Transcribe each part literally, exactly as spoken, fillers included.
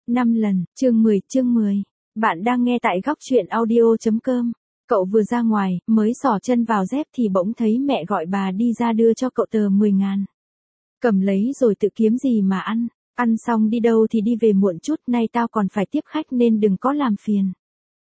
năm lần, chương mười, chương mười. Bạn đang nghe tại góc truyện audio chấm com. Cậu vừa ra ngoài, mới xỏ chân vào dép thì bỗng thấy mẹ gọi bà đi ra đưa cho cậu tờ mười ngàn. Cầm lấy rồi tự kiếm gì mà ăn, ăn xong đi đâu thì đi về muộn chút, nay tao còn phải tiếp khách nên đừng có làm phiền.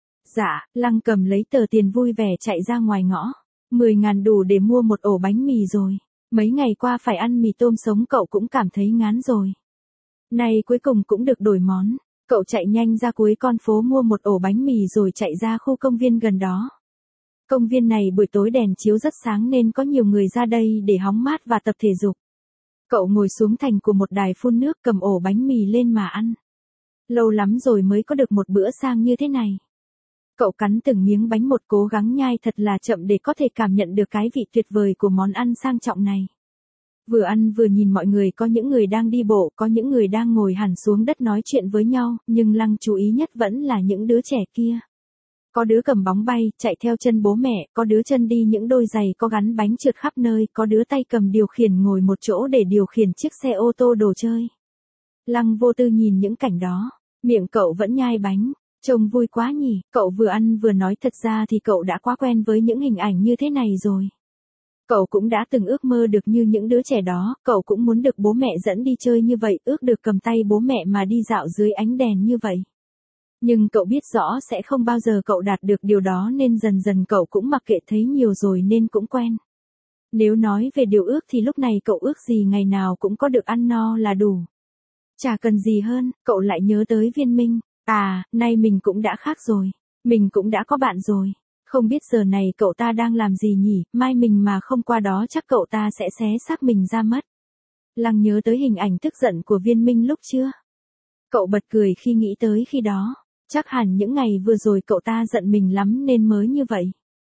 Dạ, Lăng cầm lấy tờ tiền vui vẻ chạy ra ngoài ngõ. mười ngàn đủ để mua một ổ bánh mì rồi. Mấy ngày qua phải ăn mì tôm sống cậu cũng cảm thấy ngán rồi. Nay cuối cùng cũng được đổi món. Cậu chạy nhanh ra cuối con phố mua một ổ bánh mì rồi chạy ra khu công viên gần đó. Công viên này buổi tối đèn chiếu rất sáng nên có nhiều người ra đây để hóng mát và tập thể dục. Cậu ngồi xuống thành của một đài phun nước cầm ổ bánh mì lên mà ăn. Lâu lắm rồi mới có được một bữa sang như thế này. Cậu cắn từng miếng bánh một, cố gắng nhai thật là chậm để có thể cảm nhận được cái vị tuyệt vời của món ăn sang trọng này. Vừa ăn vừa nhìn mọi người, có những người đang đi bộ, có những người đang ngồi hẳn xuống đất nói chuyện với nhau, nhưng Lăng chú ý nhất vẫn là những đứa trẻ kia. Có đứa cầm bóng bay, chạy theo chân bố mẹ, có đứa chân đi những đôi giày có gắn bánh trượt khắp nơi, có đứa tay cầm điều khiển ngồi một chỗ để điều khiển chiếc xe ô tô đồ chơi. Lăng vô tư nhìn những cảnh đó, miệng cậu vẫn nhai bánh, trông vui quá nhỉ, cậu vừa ăn vừa nói, thật ra thì cậu đã quá quen với những hình ảnh như thế này rồi. Cậu cũng đã từng ước mơ được như những đứa trẻ đó, cậu cũng muốn được bố mẹ dẫn đi chơi như vậy, ước được cầm tay bố mẹ mà đi dạo dưới ánh đèn như vậy. Nhưng cậu biết rõ sẽ không bao giờ cậu đạt được điều đó nên dần dần cậu cũng mặc kệ, thấy nhiều rồi nên cũng quen. Nếu nói về điều ước thì lúc này cậu ước gì ngày nào cũng có được ăn no là đủ. Chả cần gì hơn, cậu lại nhớ tới Viên Minh. À, nay mình cũng đã khác rồi. Mình cũng đã có bạn rồi. Không biết giờ này cậu ta đang làm gì nhỉ, mai mình mà không qua đó chắc cậu ta sẽ xé xác mình ra mất. Lăng nhớ tới hình ảnh tức giận của Viên Minh lúc chưa. Cậu bật cười khi nghĩ tới khi đó. Chắc hẳn những ngày vừa rồi cậu ta giận mình lắm nên mới như vậy.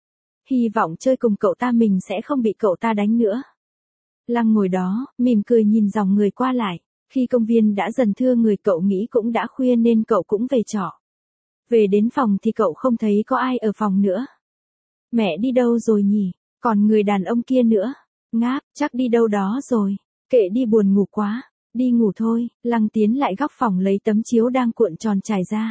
Hy vọng chơi cùng cậu ta mình sẽ không bị cậu ta đánh nữa. Lăng ngồi đó, mỉm cười nhìn dòng người qua lại. Khi công viên đã dần thưa người, cậu nghĩ cũng đã khuya nên cậu cũng về trọ. Về đến phòng thì cậu không thấy có ai ở phòng nữa. Mẹ đi đâu rồi nhỉ? Còn người đàn ông kia nữa. Ngáp, chắc đi đâu đó rồi. Kệ đi, buồn ngủ quá. Đi ngủ thôi. Lăng tiến lại góc phòng lấy tấm chiếu đang cuộn tròn trải ra.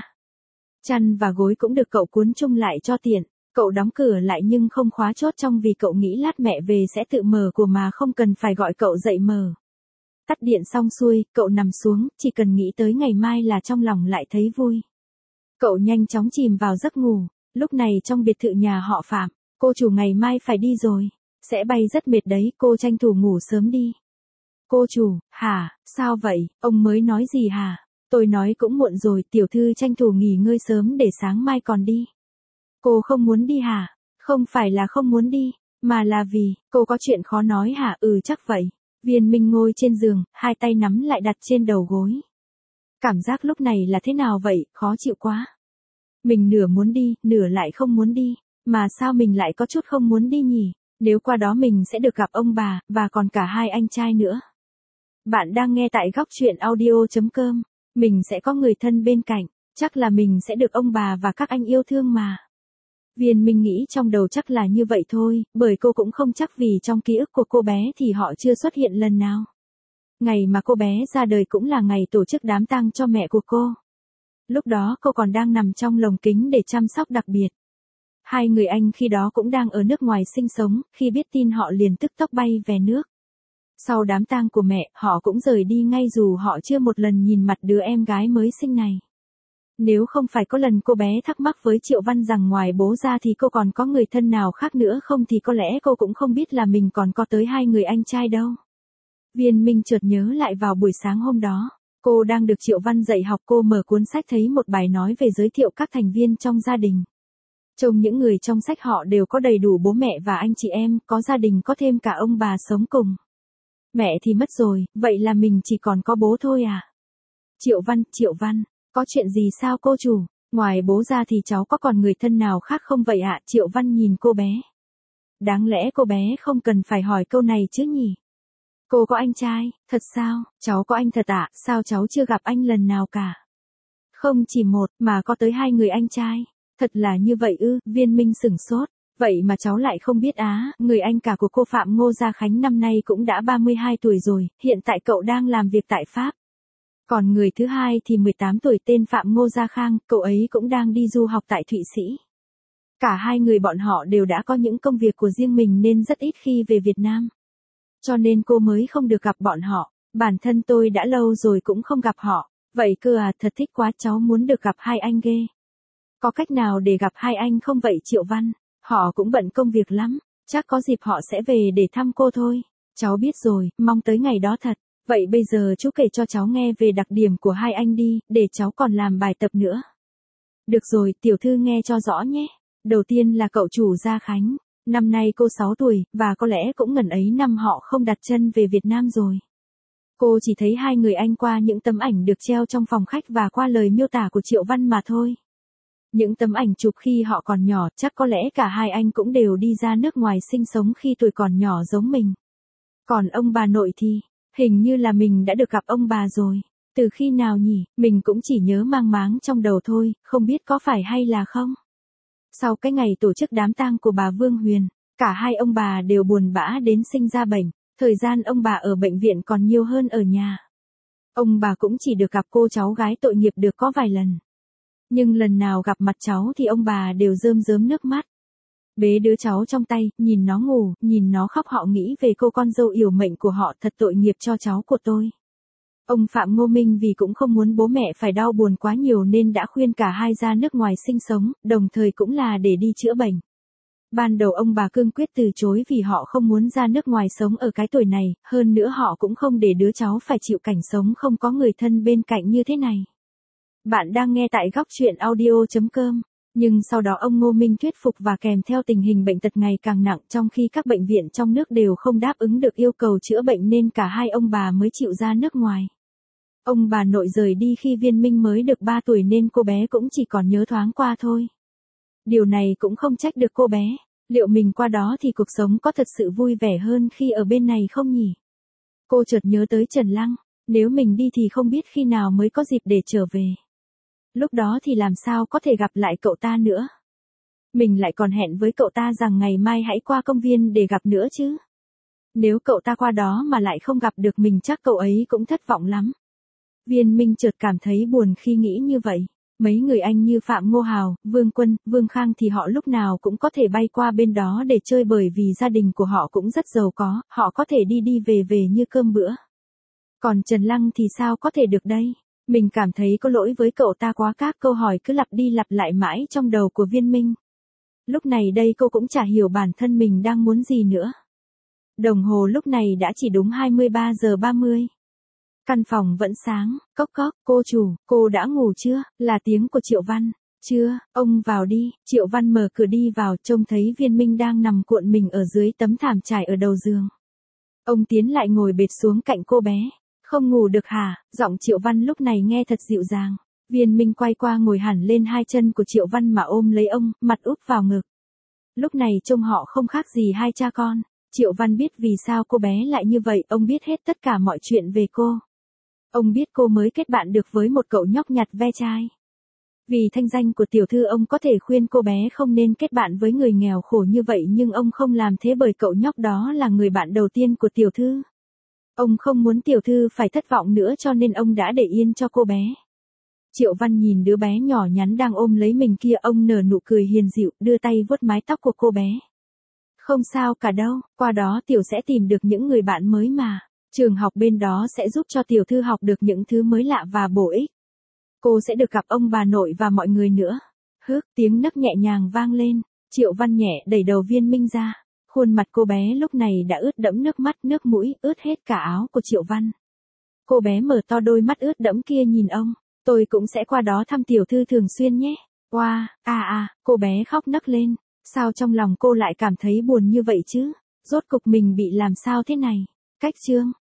Chăn và gối cũng được cậu cuốn chung lại cho tiện. Cậu đóng cửa lại nhưng không khóa chốt trong vì cậu nghĩ lát mẹ về sẽ tự mở của mà không cần phải gọi cậu dậy mở. Tắt điện xong xuôi, cậu nằm xuống, chỉ cần nghĩ tới ngày mai là trong lòng lại thấy vui. Cậu nhanh chóng chìm vào giấc ngủ. Lúc này trong biệt thự nhà họ Phạm, cô chủ ngày mai phải đi rồi. Sẽ bay rất mệt đấy, cô tranh thủ ngủ sớm đi. Cô chủ, hả, sao vậy, ông mới nói gì hả? Tôi nói cũng muộn rồi, tiểu thư tranh thủ nghỉ ngơi sớm để sáng mai còn đi. Cô không muốn đi hả? Không phải là không muốn đi, mà là vì, cô có chuyện khó nói hả? Ừ chắc vậy. Viên Minh ngồi trên giường, hai tay nắm lại đặt trên đầu gối. Cảm giác lúc này là thế nào vậy, khó chịu quá. Mình nửa muốn đi, nửa lại không muốn đi. Mà sao mình lại có chút không muốn đi nhỉ? Nếu qua đó mình sẽ được gặp ông bà, và còn cả hai anh trai nữa. Bạn đang nghe tại góc truyện audio chấm com. Mình sẽ có người thân bên cạnh, chắc là mình sẽ được ông bà và các anh yêu thương mà. Viên Minh nghĩ trong đầu chắc là như vậy thôi, bởi cô cũng không chắc vì trong ký ức của cô bé thì họ chưa xuất hiện lần nào. Ngày mà cô bé ra đời cũng là ngày tổ chức đám tang cho mẹ của cô. Lúc đó cô còn đang nằm trong lồng kính để chăm sóc đặc biệt. Hai người anh khi đó cũng đang ở nước ngoài sinh sống, khi biết tin họ liền tức tốc bay về nước. Sau đám tang của mẹ, họ cũng rời đi ngay dù họ chưa một lần nhìn mặt đứa em gái mới sinh này. Nếu không phải có lần cô bé thắc mắc với Triệu Văn rằng ngoài bố ra thì cô còn có người thân nào khác nữa không thì có lẽ cô cũng không biết là mình còn có tới hai người anh trai đâu. Viên Minh chợt nhớ lại vào buổi sáng hôm đó, cô đang được Triệu Văn dạy học, cô mở cuốn sách thấy một bài nói về giới thiệu các thành viên trong gia đình. Trông những người trong sách họ đều có đầy đủ bố mẹ và anh chị em, có gia đình có thêm cả ông bà sống cùng. Mẹ thì mất rồi, vậy là mình chỉ còn có bố thôi à? Triệu Văn, Triệu Văn, có chuyện gì sao cô chủ? Ngoài bố ra thì cháu có còn người thân nào khác không vậy ạ? Triệu Văn nhìn cô bé. Đáng lẽ cô bé không cần phải hỏi câu này chứ nhỉ? Cô có anh trai, thật sao? Cháu có anh thật ạ, sao cháu chưa gặp anh lần nào cả? Không chỉ một, mà có tới hai người anh trai. Thật là như vậy ư? Viên Minh sửng sốt. Vậy mà cháu lại không biết á, người anh cả của cô Phạm Ngô Gia Khánh năm nay cũng đã ba mươi hai tuổi rồi, hiện tại cậu đang làm việc tại Pháp. Còn người thứ hai thì mười tám tuổi tên Phạm Ngô Gia Khang, cậu ấy cũng đang đi du học tại Thụy Sĩ. Cả hai người bọn họ đều đã có những công việc của riêng mình nên rất ít khi về Việt Nam. Cho nên cô mới không được gặp bọn họ, bản thân tôi đã lâu rồi cũng không gặp họ. Vậy cơ à, thật thích quá, cháu muốn được gặp hai anh ghê. Có cách nào để gặp hai anh không vậy Triệu Văn? Họ cũng bận công việc lắm, chắc có dịp họ sẽ về để thăm cô thôi. Cháu biết rồi, mong tới ngày đó thật. Vậy bây giờ chú kể cho cháu nghe về đặc điểm của hai anh đi, để cháu còn làm bài tập nữa. Được rồi, tiểu thư nghe cho rõ nhé. Đầu tiên là cậu chủ Gia Khánh. Năm nay cô sáu tuổi, và có lẽ cũng ngần ấy năm họ không đặt chân về Việt Nam rồi. Cô chỉ thấy hai người anh qua những tấm ảnh được treo trong phòng khách và qua lời miêu tả của Triệu Văn mà thôi. Những tấm ảnh chụp khi họ còn nhỏ, chắc có lẽ cả hai anh cũng đều đi ra nước ngoài sinh sống khi tuổi còn nhỏ giống mình. Còn ông bà nội thì, hình như là mình đã được gặp ông bà rồi. Từ khi nào nhỉ, mình cũng chỉ nhớ mang máng trong đầu thôi, không biết có phải hay là không. Sau cái ngày tổ chức đám tang của bà Vương Huyền, cả hai ông bà đều buồn bã đến sinh ra bệnh. Thời gian ông bà ở bệnh viện còn nhiều hơn ở nhà. Ông bà cũng chỉ được gặp cô cháu gái tội nghiệp được có vài lần. Nhưng lần nào gặp mặt cháu thì ông bà đều rơm rớm nước mắt. Bế đứa cháu trong tay, nhìn nó ngủ, nhìn nó khóc, họ nghĩ về cô con dâu yểu mệnh của họ, thật tội nghiệp cho cháu của tôi. Ông Phạm Ngô Minh vì cũng không muốn bố mẹ phải đau buồn quá nhiều nên đã khuyên cả hai ra nước ngoài sinh sống, đồng thời cũng là để đi chữa bệnh. Ban đầu ông bà cương quyết từ chối vì họ không muốn ra nước ngoài sống ở cái tuổi này, hơn nữa họ cũng không để đứa cháu phải chịu cảnh sống không có người thân bên cạnh như thế này. Bạn đang nghe tại góc truyện audio chấm com. Nhưng sau đó ông Ngô Minh thuyết phục và kèm theo tình hình bệnh tật ngày càng nặng trong khi các bệnh viện trong nước đều không đáp ứng được yêu cầu chữa bệnh nên cả hai ông bà mới chịu ra nước ngoài. Ông bà nội rời đi khi Viên Minh mới được ba tuổi nên cô bé cũng chỉ còn nhớ thoáng qua thôi. Điều này cũng không trách được cô bé, liệu mình qua đó thì cuộc sống có thật sự vui vẻ hơn khi ở bên này không nhỉ? Cô chợt nhớ tới Trần Lăng, nếu mình đi thì không biết khi nào mới có dịp để trở về. Lúc đó thì làm sao có thể gặp lại cậu ta nữa? Mình lại còn hẹn với cậu ta rằng ngày mai hãy qua công viên để gặp nữa chứ. Nếu cậu ta qua đó mà lại không gặp được mình chắc cậu ấy cũng thất vọng lắm. Viên Minh chợt cảm thấy buồn khi nghĩ như vậy. Mấy người anh như Phạm Ngô Hào, Vương Quân, Vương Khang thì họ lúc nào cũng có thể bay qua bên đó để chơi bởi vì gia đình của họ cũng rất giàu có, họ có thể đi đi về về như cơm bữa. Còn Trần Lăng thì sao có thể được đây? Mình cảm thấy có lỗi với cậu ta quá, các câu hỏi cứ lặp đi lặp lại mãi trong đầu của Viên Minh. Lúc này đây cô cũng chả hiểu bản thân mình đang muốn gì nữa. Đồng hồ lúc này đã chỉ đúng hai mươi ba giờ ba mươi. Căn phòng vẫn sáng, cốc cốc, cô chủ, cô đã ngủ chưa, là tiếng của Triệu Văn. Chưa, ông vào đi, Triệu Văn mở cửa đi vào, trông thấy Viên Minh đang nằm cuộn mình ở dưới tấm thảm trải ở đầu giường. Ông tiến lại ngồi bệt xuống cạnh cô bé. Không ngủ được hả, giọng Triệu Văn lúc này nghe thật dịu dàng. Viên Minh quay qua ngồi hẳn lên hai chân của Triệu Văn mà ôm lấy ông, mặt úp vào ngực. Lúc này trông họ không khác gì hai cha con. Triệu Văn biết vì sao cô bé lại như vậy, ông biết hết tất cả mọi chuyện về cô. Ông biết cô mới kết bạn được với một cậu nhóc nhặt ve chai. Vì thanh danh của tiểu thư ông có thể khuyên cô bé không nên kết bạn với người nghèo khổ như vậy nhưng ông không làm thế bởi cậu nhóc đó là người bạn đầu tiên của tiểu thư. Ông không muốn tiểu thư phải thất vọng nữa cho nên ông đã để yên cho cô bé. Triệu Văn nhìn đứa bé nhỏ nhắn đang ôm lấy mình kia, ông nở nụ cười hiền dịu, đưa tay vuốt mái tóc của cô bé. Không sao cả đâu, qua đó tiểu sẽ tìm được những người bạn mới mà. Trường học bên đó sẽ giúp cho tiểu thư học được những thứ mới lạ và bổ ích. Cô sẽ được gặp ông bà nội và mọi người nữa. Hước, tiếng nấc nhẹ nhàng vang lên. Triệu Văn nhẹ đẩy đầu Viên Minh ra. Khuôn mặt cô bé lúc này đã ướt đẫm nước mắt, nước mũi ướt hết cả áo của Triệu Văn. Cô bé mở to đôi mắt ướt đẫm kia nhìn ông. Tôi cũng sẽ qua đó thăm tiểu thư thường xuyên nhé. Oa, wow, à à, cô bé khóc nấc lên. Sao trong lòng cô lại cảm thấy buồn như vậy chứ? Rốt cục mình bị làm sao thế này? Cách chương.